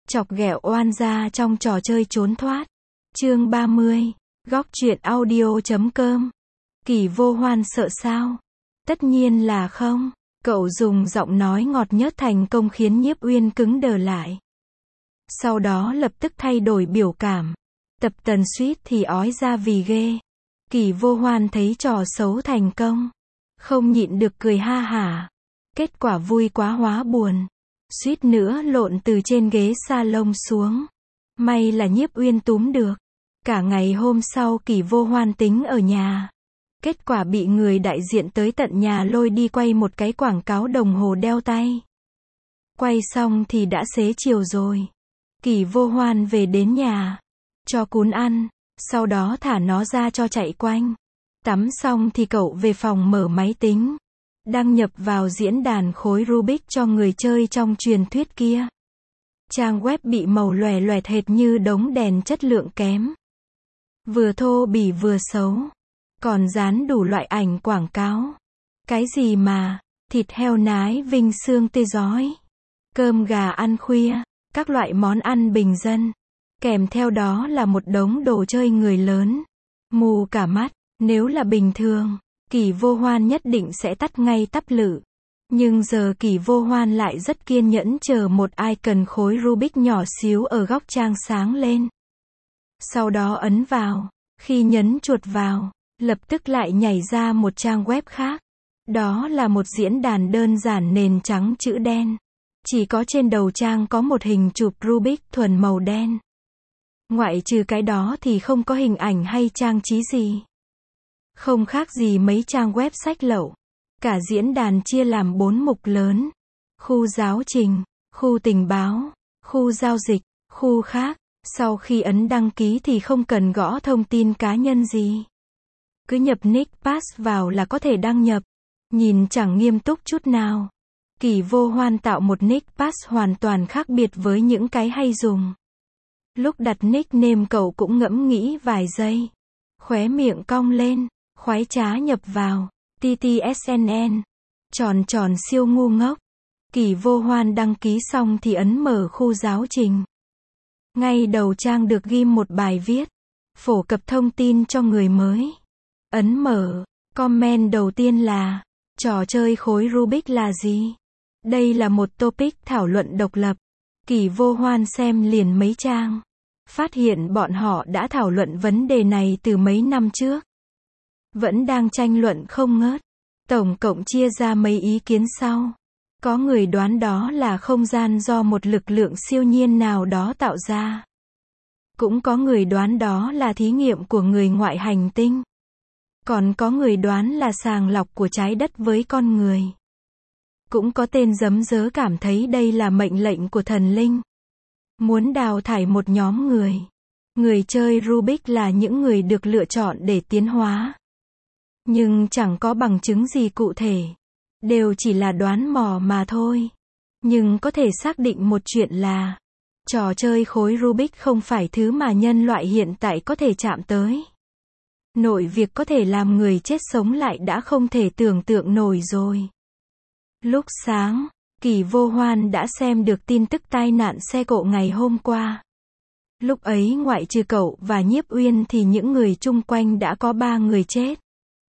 Chọc ghẹo oan gia trong trò chơi trốn thoát. Chương 30. Góc truyện audio.com. Kỳ Vô Hoan sợ sao? Tất nhiên là không. Cậu dùng giọng nói ngọt nhớt thành công khiến Nhiếp Uyên cứng đờ lại. Sau đó lập tức thay đổi biểu cảm. Tập Tần suýt thì ói ra vì ghê. Kỳ Vô Hoan thấy trò xấu thành công, không nhịn được cười ha hả. Kết quả vui quá hóa buồn, suýt nữa lộn từ trên ghế salon xuống. May là Nhiếp Uyên túm được. Cả ngày hôm sau Kỳ Vô Hoan tính ở nhà. Kết quả bị người đại diện tới tận nhà lôi đi quay một cái quảng cáo đồng hồ đeo tay. Quay xong thì đã xế chiều rồi. Kỳ Vô Hoan về đến nhà, cho cún ăn, sau đó thả nó ra cho chạy quanh. Tắm xong thì cậu về phòng mở máy tính, đăng nhập vào diễn đàn khối Rubik cho người chơi trong truyền thuyết kia. Trang web bị màu lòe loẹt hệt như đống đèn chất lượng kém. Vừa thô bỉ vừa xấu. Còn dán đủ loại ảnh quảng cáo. Cái gì mà, thịt heo nái vinh xương tươi rói, cơm gà ăn khuya, các loại món ăn bình dân. Kèm theo đó là một đống đồ chơi người lớn. Mù cả mắt, nếu là bình thường, Kỳ Vô Hoan nhất định sẽ tắt ngay tắp lự. Nhưng giờ Kỳ Vô Hoan lại rất kiên nhẫn chờ một icon khối Rubik nhỏ xíu ở góc trang sáng lên. Sau đó ấn vào, khi nhấn chuột vào, lập tức lại nhảy ra một trang web khác. Đó là một diễn đàn đơn giản nền trắng chữ đen. Chỉ có trên đầu trang có một hình chụp Rubik thuần màu đen. Ngoại trừ cái đó thì không có hình ảnh hay trang trí gì. Không khác gì mấy trang web sách lậu. Cả diễn đàn chia làm 4 mục lớn. Khu giáo trình, khu tình báo, khu giao dịch, khu khác. Sau khi ấn đăng ký thì không cần gõ thông tin cá nhân gì. Cứ nhập nick pass vào là có thể đăng nhập. Nhìn chẳng nghiêm túc chút nào. Kỳ Vô Hoan tạo một nick pass hoàn toàn khác biệt với những cái hay dùng. Lúc đặt nickname cậu cũng ngẫm nghĩ vài giây. Khóe miệng cong lên, khoái trá nhập vào. TTSNN. Tròn tròn siêu ngu ngốc. Kỳ Vô Hoan đăng ký xong thì ấn mở khu giáo trình. Ngay đầu trang được ghim một bài viết. Phổ cập thông tin cho người mới. Ấn mở. Comment đầu tiên là, trò chơi khối Rubik là gì? Đây là một topic thảo luận độc lập. Kỳ Vô Hoan xem liền mấy trang. Phát hiện bọn họ đã thảo luận vấn đề này từ mấy năm trước. Vẫn đang tranh luận không ngớt. Tổng cộng chia ra mấy ý kiến sau. Có người đoán đó là không gian do một lực lượng siêu nhiên nào đó tạo ra. Cũng có người đoán đó là thí nghiệm của người ngoại hành tinh. Còn có người đoán là sàng lọc của trái đất với con người. Cũng có tên giấm dớ cảm thấy đây là mệnh lệnh của thần linh. Muốn đào thải một nhóm người. Người chơi Rubik là những người được lựa chọn để tiến hóa. Nhưng chẳng có bằng chứng gì cụ thể. Đều chỉ là đoán mò mà thôi. Nhưng có thể xác định một chuyện là, trò chơi khối Rubik không phải thứ mà nhân loại hiện tại có thể chạm tới. Nội việc có thể làm người chết sống lại đã không thể tưởng tượng nổi rồi. Lúc sáng, Kỳ Vô Hoan đã xem được tin tức tai nạn xe cộ ngày hôm qua. Lúc ấy ngoại trừ cậu và Nhiếp Uyên thì những người chung quanh đã có 3 người chết.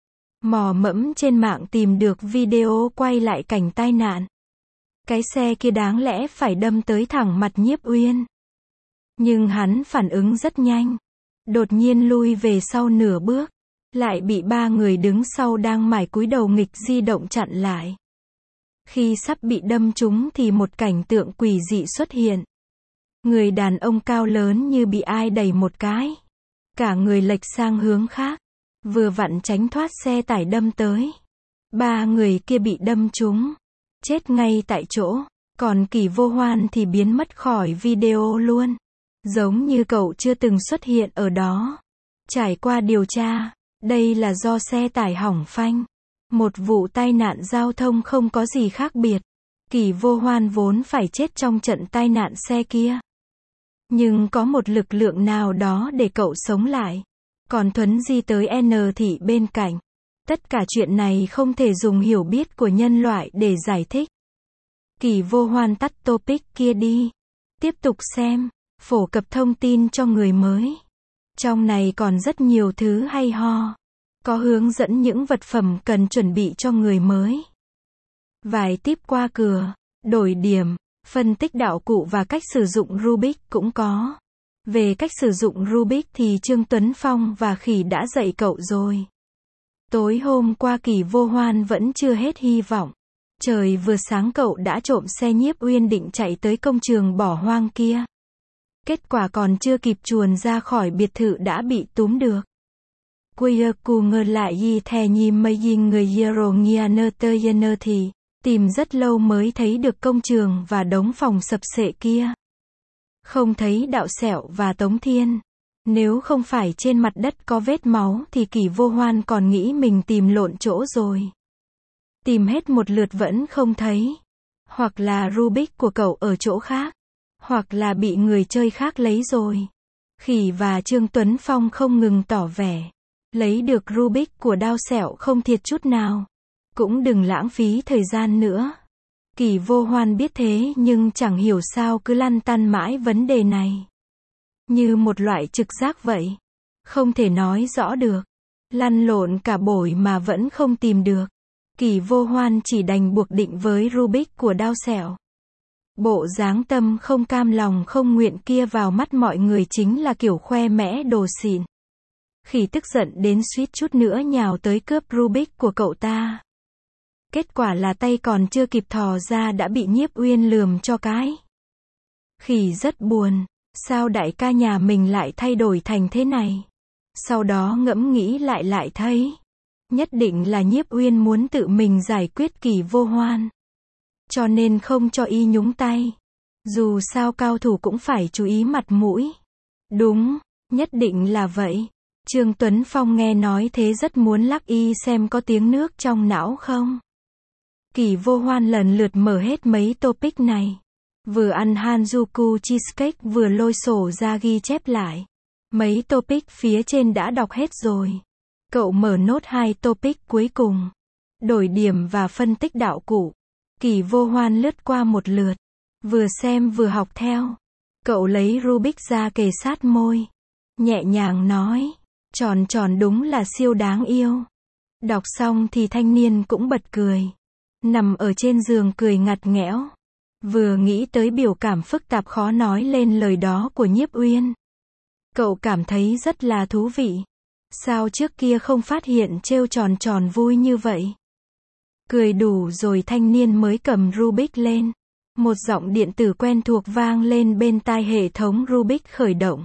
Mò mẫm trên mạng tìm được video quay lại cảnh tai nạn. Cái xe kia đáng lẽ phải đâm tới thẳng mặt Nhiếp Uyên. Nhưng hắn phản ứng rất nhanh. Đột nhiên lui về sau nửa bước. Lại bị 3 người đứng sau đang mải cúi đầu nghịch di động chặn lại. Khi sắp bị đâm trúng thì một cảnh tượng quỷ dị xuất hiện. Người đàn ông cao lớn như bị ai đẩy một cái. Cả người lệch sang hướng khác. Vừa vặn tránh thoát xe tải đâm tới. 3 người kia bị đâm trúng. Chết ngay tại chỗ. Còn Kỳ Vô Hoan thì biến mất khỏi video luôn. Giống như cậu chưa từng xuất hiện ở đó. Trải qua điều tra, đây là do xe tải hỏng phanh. Một vụ tai nạn giao thông không có gì khác biệt. Kỳ Vô Hoan vốn phải chết trong trận tai nạn xe kia. Nhưng có một lực lượng nào đó để cậu sống lại. Còn thuấn di tới N thị bên cạnh. Tất cả chuyện này không thể dùng hiểu biết của nhân loại để giải thích. Kỳ Vô Hoan tắt topic kia đi. Tiếp tục xem. Phổ cập thông tin cho người mới. Trong này còn rất nhiều thứ hay ho. Có hướng dẫn những vật phẩm cần chuẩn bị cho người mới. Vài tip qua cửa. Đổi điểm. Phân tích đạo cụ và cách sử dụng Rubik cũng có. Về cách sử dụng Rubik thì Trương Tuấn Phong và Khỉ đã dạy cậu rồi. Tối hôm qua Kỳ Vô Hoan vẫn chưa hết hy vọng. Trời vừa sáng cậu đã trộm xe Nhiếp Uyên định chạy tới công trường bỏ hoang kia. Kết quả còn chưa kịp chuồn ra khỏi biệt thự đã bị túm được. Quay cù ngờ lại y thè nhì mây y người yero nghia nơ tơ nơ thì, tìm rất lâu mới thấy được công trường và đống phòng sập sệ kia. Không thấy Đạo Sẹo và Tống Thiên. Nếu không phải trên mặt đất có vết máu thì Kỳ Vô Hoan còn nghĩ mình tìm lộn chỗ rồi. Tìm hết một lượt vẫn không thấy. Hoặc là Rubik của cậu ở chỗ khác. Hoặc là bị người chơi khác lấy rồi. Khỉ và Trương Tuấn Phong không ngừng tỏ vẻ. Lấy được Rubik của Đao Sẹo không thiệt chút nào. Cũng đừng lãng phí thời gian nữa. Kỳ Vô Hoan biết thế nhưng chẳng hiểu sao cứ lăn tăn mãi vấn đề này. Như một loại trực giác vậy. Không thể nói rõ được. Lăn lộn cả buổi mà vẫn không tìm được. Kỳ Vô Hoan chỉ đành buộc định với Rubik của Đao Sẹo. Bộ dáng tâm không cam lòng không nguyện kia vào mắt mọi người chính là kiểu khoe mẽ đồ xịn. Khỉ tức giận đến suýt chút nữa nhào tới cướp Rubik của cậu ta. Kết quả là tay còn chưa kịp thò ra đã bị Nhiếp Uyên lườm cho cái. Khỉ rất buồn. Sao đại ca nhà mình lại thay đổi thành thế này? Sau đó ngẫm nghĩ lại thấy. Nhất định là Nhiếp Uyên muốn tự mình giải quyết Kỳ Vô Hoan. Cho nên không cho y nhúng tay. Dù sao cao thủ cũng phải chú ý mặt mũi. Đúng, nhất định là vậy. Trương Tuấn Phong nghe nói thế rất muốn lắc y xem có tiếng nước trong não không. Kỳ Vô Hoan lần lượt mở hết mấy topic này. Vừa ăn Hanjuku cheesecake vừa lôi sổ ra ghi chép lại. Mấy topic phía trên đã đọc hết rồi. Cậu mở nốt 2 topic cuối cùng. Đổi điểm và phân tích đạo cụ. Kỳ Vô Hoan lướt qua một lượt. Vừa xem vừa học theo. Cậu lấy Rubik ra kề sát môi. Nhẹ nhàng nói. Tròn tròn đúng là siêu đáng yêu. Đọc xong thì thanh niên cũng bật cười. Nằm ở trên giường cười ngặt nghẽo. Vừa nghĩ tới biểu cảm phức tạp khó nói lên lời đó của Nhiếp Uyên. Cậu cảm thấy rất là thú vị. Sao trước kia không phát hiện trêu tròn tròn vui như vậy? Cười đủ rồi thanh niên mới cầm Rubik lên. Một giọng điện tử quen thuộc vang lên bên tai hệ thống Rubik khởi động.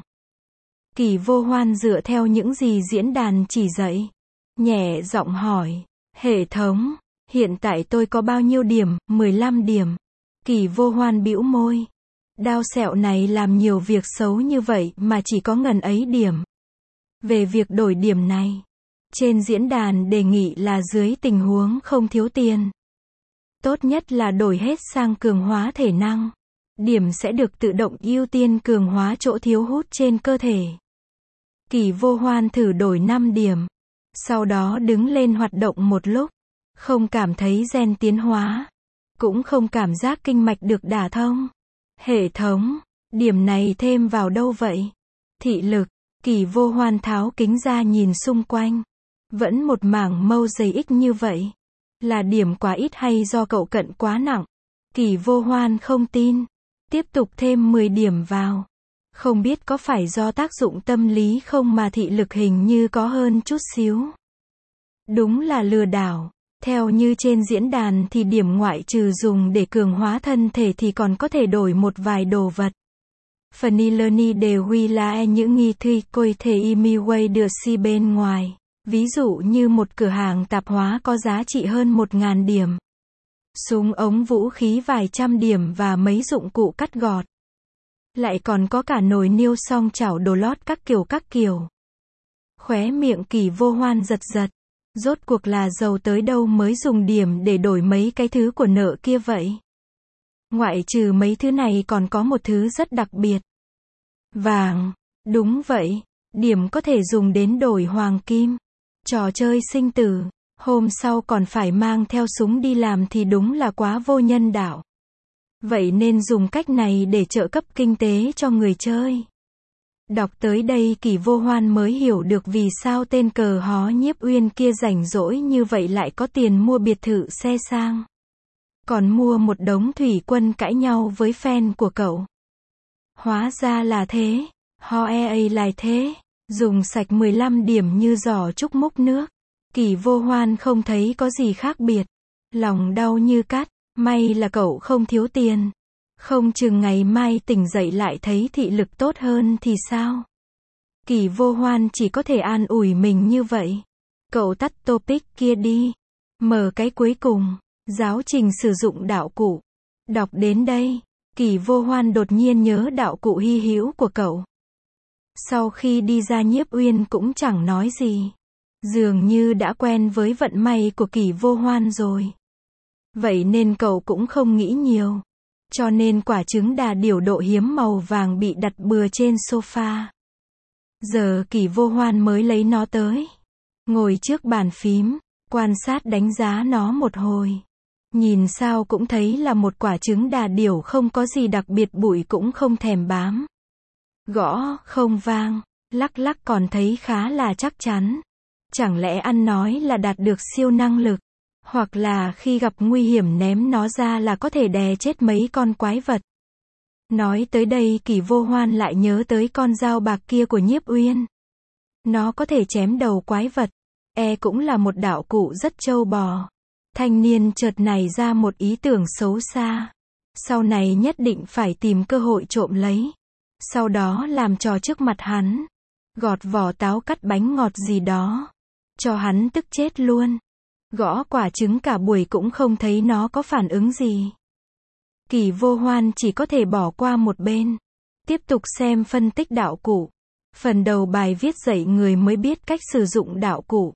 Kỳ Vô Hoan dựa theo những gì diễn đàn chỉ dạy. Nhẹ giọng hỏi. Hệ thống, hiện tại tôi có bao nhiêu điểm? 15 điểm. Kỳ Vô Hoan bĩu môi. Đao Sẹo này làm nhiều việc xấu như vậy mà chỉ có ngần ấy điểm. Về việc đổi điểm này, trên diễn đàn đề nghị là dưới tình huống không thiếu tiền. Tốt nhất là đổi hết sang cường hóa thể năng. Điểm sẽ được tự động ưu tiên cường hóa chỗ thiếu hút trên cơ thể. Kỳ Vô Hoan thử đổi 5 điểm. Sau đó đứng lên hoạt động một lúc. Không cảm thấy gen tiến hóa. Cũng không cảm giác kinh mạch được đả thông. Hệ thống, điểm này thêm vào đâu vậy? Thị lực, Kỳ Vô Hoan tháo kính ra nhìn xung quanh. Vẫn một mảng mâu dày ích như vậy. Là điểm quá ít hay do cậu cận quá nặng? Kỳ Vô Hoan không tin. Tiếp tục thêm 10 điểm vào. Không biết có phải do tác dụng tâm lý không mà thị lực hình như có hơn chút xíu. Đúng là lừa đảo. Theo như trên diễn đàn thì điểm ngoại trừ dùng để cường hóa thân thể thì còn có thể đổi một vài đồ vật. Fanilani đều huy là những nghi thuy côi thể imiway được si bên ngoài. Ví dụ như một cửa hàng tạp hóa có giá trị hơn 1.000 điểm. Súng ống vũ khí vài trăm điểm và mấy dụng cụ cắt gọt. Lại còn có cả nồi niêu song chảo đồ lót các kiểu. Khóe miệng Kỳ Vô Hoan giật giật. Rốt cuộc là giàu tới đâu mới dùng điểm để đổi mấy cái thứ của nợ kia vậy? Ngoại trừ mấy thứ này còn có một thứ rất đặc biệt. Vàng. Đúng vậy. Điểm có thể dùng đến đổi hoàng kim. Trò chơi sinh tử. Hôm sau còn phải mang theo súng đi làm thì đúng là quá vô nhân đạo. Vậy nên dùng cách này để trợ cấp kinh tế cho người chơi. Đọc tới đây Kỷ Vô Hoan mới hiểu được vì sao tên cờ hó Nhiếp Uyên kia rảnh rỗi như vậy lại có tiền mua biệt thự xe sang. Còn mua một đống thủy quân cãi nhau với fan của cậu. Hóa ra là thế. Ho lại thế. Dùng sạch 15 điểm như giỏ trúc múc nước. Kỷ Vô Hoan không thấy có gì khác biệt. Lòng đau như cắt. May là cậu không thiếu tiền. Không chừng ngày mai tỉnh dậy lại thấy thị lực tốt hơn thì sao? Kỷ Vô Hoan chỉ có thể an ủi mình như vậy. Cậu tắt topic kia đi. Mở cái cuối cùng. Giáo trình sử dụng đạo cụ. Đọc đến đây, Kỷ Vô Hoan đột nhiên nhớ đạo cụ hy hữu của cậu. Sau khi đi ra Nhiếp Uyên cũng chẳng nói gì. Dường như đã quen với vận may của Kỷ Vô Hoan rồi. Vậy nên cậu cũng không nghĩ nhiều. Cho nên quả trứng đà điểu độ hiếm màu vàng bị đặt bừa trên sofa. Giờ Kỷ Vô Hoan mới lấy nó tới. Ngồi trước bàn phím, quan sát đánh giá nó một hồi. Nhìn sao cũng thấy là một quả trứng đà điểu không có gì đặc biệt, bụi cũng không thèm bám. Gõ, không vang, lắc lắc còn thấy khá là chắc chắn. Chẳng lẽ ăn nói là đạt được siêu năng lực? Hoặc là khi gặp nguy hiểm ném nó ra là có thể đè chết mấy con quái vật. Nói tới đây Kỷ Vô Hoan lại nhớ tới con dao bạc kia của Nhiếp Uyên. Nó có thể chém đầu quái vật. Cũng là một đạo cụ rất trâu bò. Thanh niên chợt nảy ra một ý tưởng xấu xa. Sau này nhất định phải tìm cơ hội trộm lấy. Sau đó làm trò trước mặt hắn. Gọt vỏ táo cắt bánh ngọt gì đó. Cho hắn tức chết luôn. Gõ quả trứng cả buổi cũng không thấy nó có phản ứng gì. Kỷ Vô Hoan chỉ có thể bỏ qua một bên. Tiếp tục xem phân tích đạo cụ. Phần đầu bài viết dạy người mới biết cách sử dụng đạo cụ.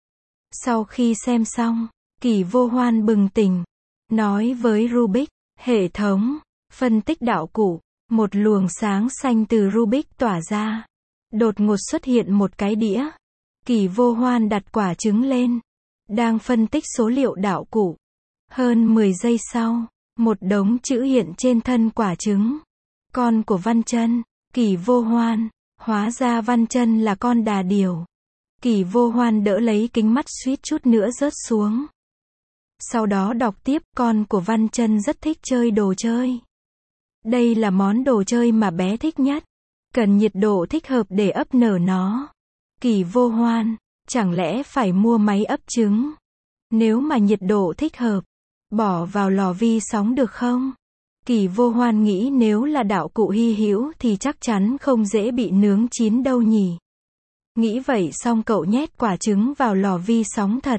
Sau khi xem xong, Kỷ Vô Hoan bừng tỉnh. Nói với Rubik, hệ thống, phân tích đạo cụ. Một luồng sáng xanh từ Rubik tỏa ra. Đột ngột xuất hiện một cái đĩa. Kỷ Vô Hoan đặt quả trứng lên. Đang phân tích số liệu đạo cụ. Hơn 10 giây sau, một đống chữ hiện trên thân quả trứng. Con của Văn Chân. Kỷ Vô Hoan. Hóa ra Văn Chân là con đà điểu. Kỷ Vô Hoan đỡ lấy kính mắt suýt chút nữa rớt xuống. Sau đó đọc tiếp, con của Văn Chân rất thích chơi đồ chơi. Đây là món đồ chơi mà bé thích nhất. Cần nhiệt độ thích hợp để ấp nở nó. Kỷ Vô Hoan, chẳng lẽ phải mua máy ấp trứng? Nếu mà nhiệt độ thích hợp, bỏ vào lò vi sóng được không? Kỷ Vô Hoan nghĩ nếu là đạo cụ hy hữu thì chắc chắn không dễ bị nướng chín đâu nhỉ. Nghĩ vậy xong cậu nhét quả trứng vào lò vi sóng thật.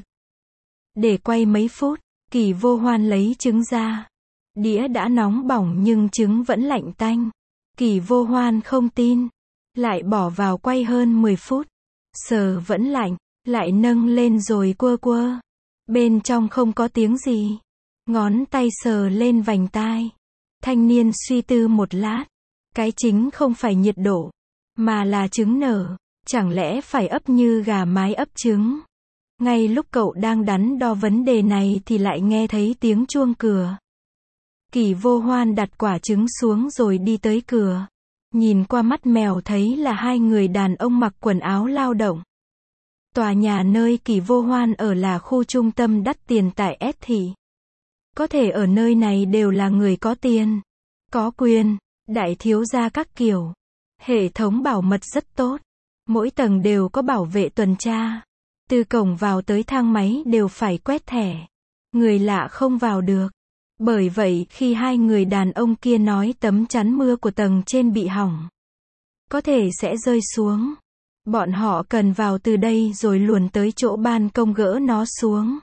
Để quay mấy phút, Kỷ Vô Hoan lấy trứng ra. Đĩa đã nóng bỏng nhưng trứng vẫn lạnh tanh. Kỷ Vô Hoan không tin. Lại bỏ vào quay hơn 10 phút. Sờ vẫn lạnh. Lại nâng lên rồi quơ quơ. Bên trong không có tiếng gì. Ngón tay sờ lên vành tai. Thanh niên suy tư một lát. Cái chính không phải nhiệt độ, mà là trứng nở. Chẳng lẽ phải ấp như gà mái ấp trứng? Ngay lúc cậu đang đắn đo vấn đề này thì lại nghe thấy tiếng chuông cửa. Kỷ Vô Hoan đặt quả trứng xuống rồi đi tới cửa. Nhìn qua mắt mèo thấy là hai người đàn ông mặc quần áo lao động. Tòa nhà nơi Kỷ Vô Hoan ở là khu trung tâm đắt tiền tại S thị. Có thể ở nơi này đều là người có tiền, có quyền, đại thiếu gia các kiểu. Hệ thống bảo mật rất tốt. Mỗi tầng đều có bảo vệ tuần tra. Từ cổng vào tới thang máy đều phải quét thẻ. Người lạ không vào được. Bởi vậy khi hai người đàn ông kia nói tấm chắn mưa của tầng trên bị hỏng, có thể sẽ rơi xuống, bọn họ cần vào từ đây rồi luồn tới chỗ ban công gỡ nó xuống.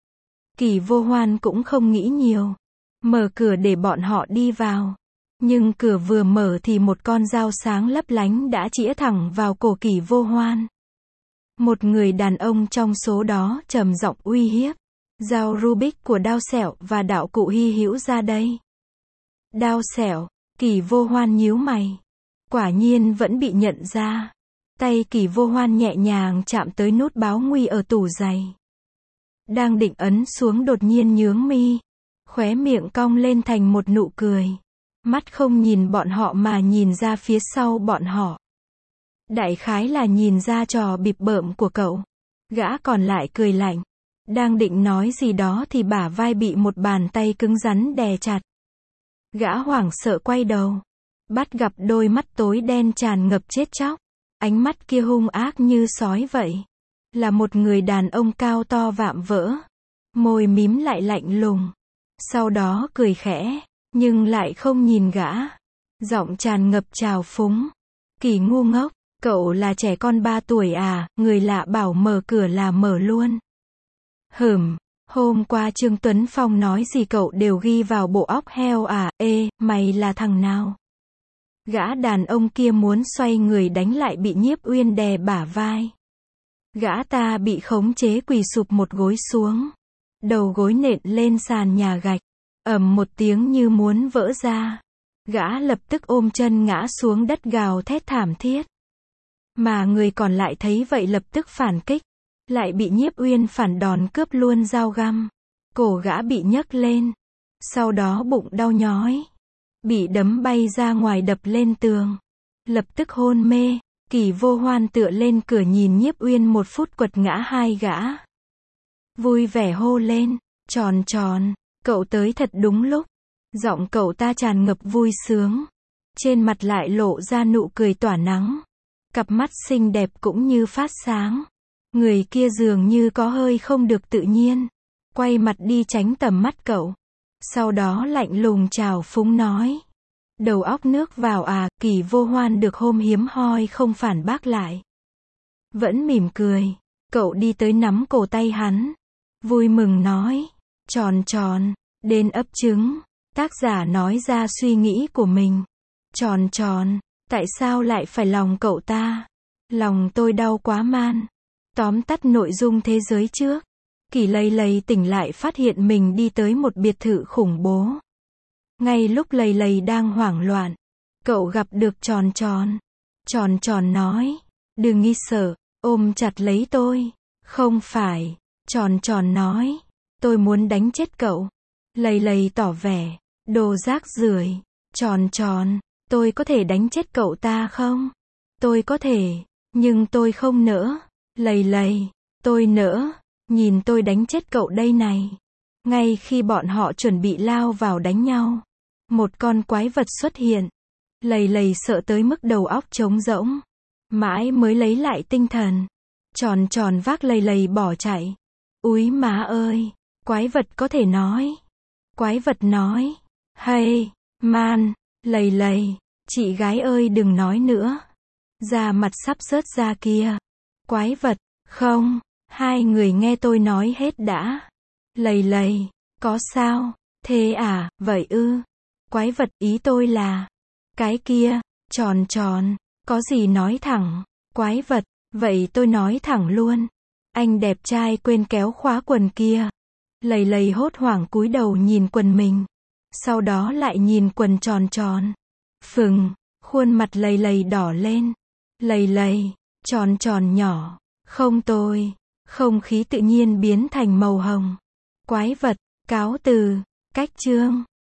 Kỷ Vô Hoan cũng không nghĩ nhiều. Mở cửa để bọn họ đi vào. Nhưng cửa vừa mở thì một con dao sáng lấp lánh đã chĩa thẳng vào cổ Kỷ Vô Hoan. Một người đàn ông trong số đó trầm giọng uy hiếp. Dao Rubik của Đao Sẹo và đạo cụ hy hữu ra đây. Đao Sẹo. Kỷ Vô Hoan nhíu mày. Quả nhiên vẫn bị nhận ra. Tay Kỷ Vô Hoan nhẹ nhàng chạm tới nút báo nguy ở tủ giày. Đang định ấn xuống đột nhiên nhướng mi. khóe miệng cong lên thành một nụ cười. Mắt không nhìn bọn họ mà nhìn ra phía sau bọn họ. Đại khái là nhìn ra trò bịp bợm của cậu. Gã còn lại cười lạnh. Đang định nói gì đó thì bả vai bị một bàn tay cứng rắn đè chặt. Gã hoảng sợ quay đầu. Bắt gặp đôi mắt tối đen tràn ngập chết chóc. Ánh mắt kia hung ác như sói vậy. Là một người đàn ông cao to vạm vỡ. Môi mím lại lạnh lùng. Sau đó cười khẽ, nhưng lại không nhìn gã. Giọng tràn ngập trào phúng. Kỳ ngu ngốc, cậu là trẻ con 3 tuổi à, người lạ bảo mở cửa là mở luôn. Hôm qua Trương Tuấn Phong nói gì cậu đều ghi vào bộ óc heo à, ê, mày là thằng nào? Gã đàn ông kia muốn xoay người đánh lại bị Nhiếp Uyên đè bả vai. Gã ta bị khống chế quỳ sụp một gối xuống. Đầu gối nện lên sàn nhà gạch. Ầm một tiếng như muốn vỡ ra. Gã lập tức ôm chân ngã xuống đất gào thét thảm thiết. Mà người còn lại thấy vậy lập tức phản kích. Lại bị Nhiếp Uyên phản đòn cướp luôn dao găm. Cổ gã bị nhấc lên. Sau đó bụng đau nhói. Bị đấm bay ra ngoài đập lên tường. Lập tức hôn mê. Kỳ Vô Hoan tựa lên cửa nhìn Nhiếp Uyên 1 phút quật ngã 2 gã. Vui vẻ hô lên. Tròn tròn, cậu tới thật đúng lúc. Giọng cậu ta tràn ngập vui sướng. Trên mặt lại lộ ra nụ cười tỏa nắng. Cặp mắt xinh đẹp cũng như phát sáng. Người kia dường như có hơi không được tự nhiên. Quay mặt đi tránh tầm mắt cậu. Sau đó lạnh lùng chào phúng nói. Đầu óc nước vào à, Kỳ Vô Hoan được hôm hiếm hoi không phản bác lại. Vẫn mỉm cười. Cậu đi tới nắm cổ tay hắn. Vui mừng nói. Tròn tròn, đến ấp trứng. Tác giả nói ra suy nghĩ của mình. Tròn tròn, tại sao lại phải lòng cậu ta? Lòng tôi đau quá man. Tóm tắt nội dung thế giới trước. Kỳ Lầy Lầy tỉnh lại phát hiện mình đi tới một biệt thự khủng bố. Ngay lúc Lầy Lầy đang hoảng loạn, cậu gặp được Tròn Tròn. Tròn Tròn nói, đừng nghi sợ, ôm chặt lấy tôi. Không phải, Tròn Tròn nói, tôi muốn đánh chết cậu. Lầy Lầy tỏ vẻ, đồ rác rưởi. Tròn Tròn, tôi có thể đánh chết cậu ta không? Tôi có thể, nhưng tôi không nỡ. Lầy Lầy, tôi nỡ, nhìn tôi đánh chết cậu đây này. Ngay khi bọn họ chuẩn bị lao vào đánh nhau, một con quái vật xuất hiện. Lầy Lầy sợ tới mức đầu óc trống rỗng. Mãi mới lấy lại tinh thần. Tròn Tròn vác Lầy Lầy bỏ chạy. Úi má ơi, quái vật có thể nói. Quái vật nói, hey, man, Lầy Lầy, chị gái ơi đừng nói nữa. Da mặt sắp rớt ra kia. Quái vật, không, hai người nghe tôi nói hết đã. Lầy Lầy, có sao, thế à, vậy ư. Quái vật, ý tôi là, cái kia, Tròn Tròn, có gì nói thẳng. Quái vật, vậy tôi nói thẳng luôn. Anh đẹp trai quên kéo khóa quần kia. Lầy Lầy hốt hoảng cúi đầu nhìn quần mình. Sau đó lại nhìn quần Tròn Tròn. Phừng, khuôn mặt Lầy Lầy đỏ lên. Lầy Lầy, Tròn Tròn nhỏ. Không tôi. Không khí tự nhiên biến thành màu hồng. Quái vật, cáo từ, cách chương.